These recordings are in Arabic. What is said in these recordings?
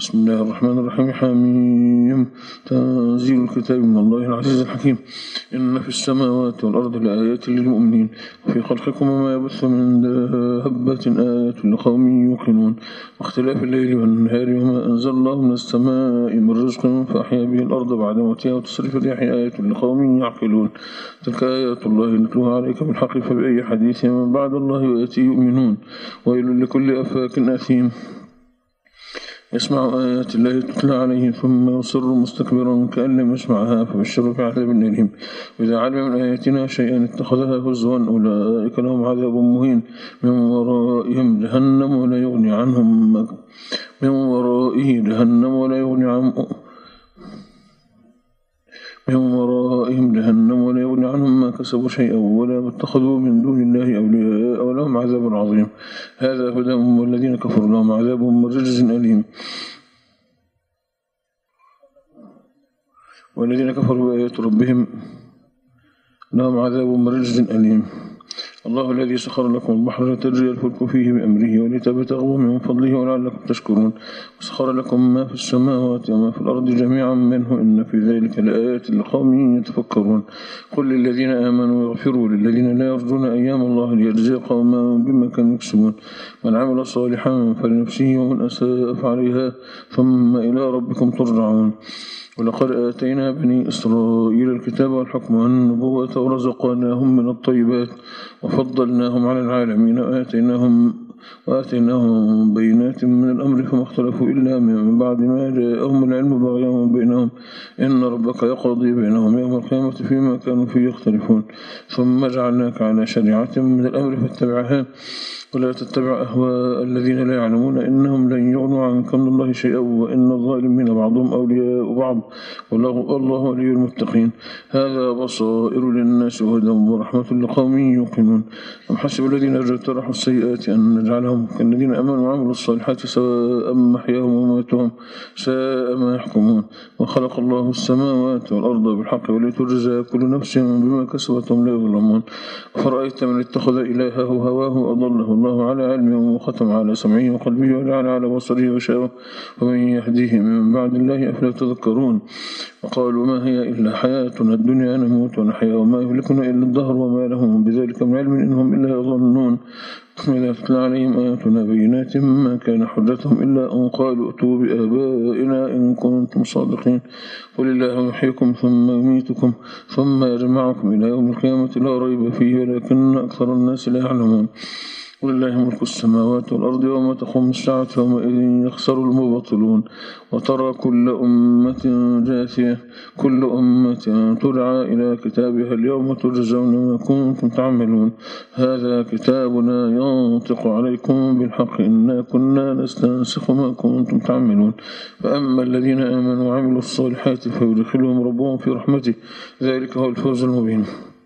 بسم الله الرحمن الرحيم. حميم. تنزيل الكتاب من الله العزيز الحكيم. إن في السماوات والأرض لآيات للمؤمنين وفي خلقكم وما يبث من دابة آيات لقوم يوقنون واختلاف الليل والنهار وما أنزل الله من السماء من رزق فأحيا به الأرض بعد موتها وتصريف الرياح آيات لقوم يعقلون. تلك آيات الله نتلوها عليك بالحق فبأي حديث من بعد الله يأتي يؤمنون. ويل لكل أفاك أثيم يسمع آيات الله تتلى عليه ثم يصر مستكبرا كأن لم يسمعها فبشره بعذاب أليم. وإذا علم من آياتنا شيئا اتخذها هزوا أولئك لهم عذاب مهين من ورائهم جهنم ولا يغني عنهم من ورائه جهنم ولا يغني عنهم ما كسبوا شيئا ولا اتخذوا من دون الله أولياء ولهم عذاب عظيم. هذا هدى والذين كفروا لهم عذاب من رجز أليم. والذين كفروا بآيات ربهم لهم عذاب من رجز أليم. الله الذي سخر لكم البحر لتجري الفلك فيه بأمره ولتبتغوا من فضله ولعلكم تشكرون. وسخر لكم ما في السماوات وما في الأرض جميعا منه إن في ذلك لآيات لقوم يتفكرون. قل للذين آمنوا يغفروا للذين لا يرجون أيام الله ليجزي قوما بما كانوا يكسبون. من عمل صالحا فلنفسه ومن أساء فعليها ثم إلى ربكم ترجعون. ولقد آتينا بني إسرائيل الكتاب والحكم والنبوة ورزقناهم من الطيبات وفضلناهم على العالمين وآتيناهم بينات من الأمر فما اختلفوا إلا من بعد ما جاءهم العلم بغيا بينهم إن ربك يقضي بينهم يوم القيامة فيما كانوا فيه يختلفون. ثم جعلناك على شريعة من الأمر فاتبعها ولا تتبع أهواء الذين لا يعلمون إنهم لن يغنوا عنك من الله شيئا وإن الظالمين بعضهم أولياء بعض والله ولي المتقين. هذا بصائر للناس وهدى ورحمة لقوم يوقنون. أم حسب الذين اجترحوا السيئات أن نجعلهم كالذين آمنوا وعملوا الصالحات سواء محياهم وموتهم ساء ما يحكمون. وخلق الله السماوات والأرض بالحق ولتجزى كل نفس بما كسبت لا يظلمون. أفرأيت من اتخذ إلهه هواه أضله الله على علمه وختم على سمعه وقلبه وجعل على بصره غشاوة ومن يهديه من بعد الله أفلا تذكرون. وقالوا ما هي إلا حياتنا الدنيا نموت ونحيا وما يهلكنا إلا الدهر وما لهم بذلك من علم إنهم إلا يظنون. وإذا تتلى عليهم آياتنا بينات ما كان حجتهم إلا أن قالوا ائتوا بآبائنا إن كنتم صادقين. قل الله يحييكم ثم يميتكم ثم يجمعكم إلى يوم القيامة لا ريب فيه ولكن أكثر الناس لا يعلمون. ولله ملك السماوات والأرض وما تقوم الساعة يومئذ يخسر المبطلون. وترى كل أمة جاثية كل أمة تدعى إلى كتابها اليوم تجزون ما كنتم تعملون. هذا كتابنا ينطق عليكم بالحق إنا كنا نستنسخ ما كنتم تعملون. فأما الذين آمنوا وعملوا الصالحات فيدخلهم ربهم في رحمته ذلك هو الفوز المبين.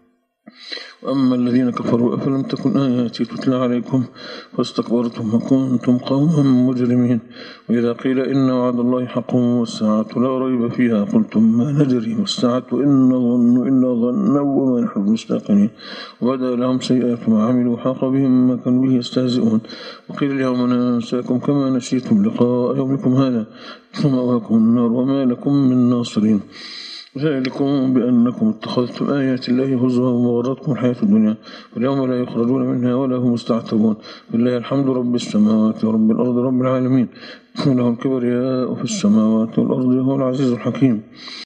وأما الذين كفروا أفلم تكن آياتي تتلى عليكم فاستكبرتم وكنتم قوما مجرمين. وإذا قيل إن وعد الله حق والساعة لا ريب فيها قلتم ما ندري ما الساعة إن نظن إلا ظنا وما نحن بمستيقنين. وبدا لهم سيئات ما عملوا حاق بهم ما كانوا به يستهزئون. وقيل اليوم ننساكم كما نسيتم لقاء يومكم هذا فمأواكم النار وما لكم من ناصرين. ذلكم بأنكم اتخذتم آيات الله هزوا وغرتكم الحياة الدنيا واليوم لا يخرجون منها ولا هم مستعتبون. لله الحمد رب السماوات ورب الأرض رب العالمين وله الكبرياء في السماوات والأرض وهو العزيز الحكيم.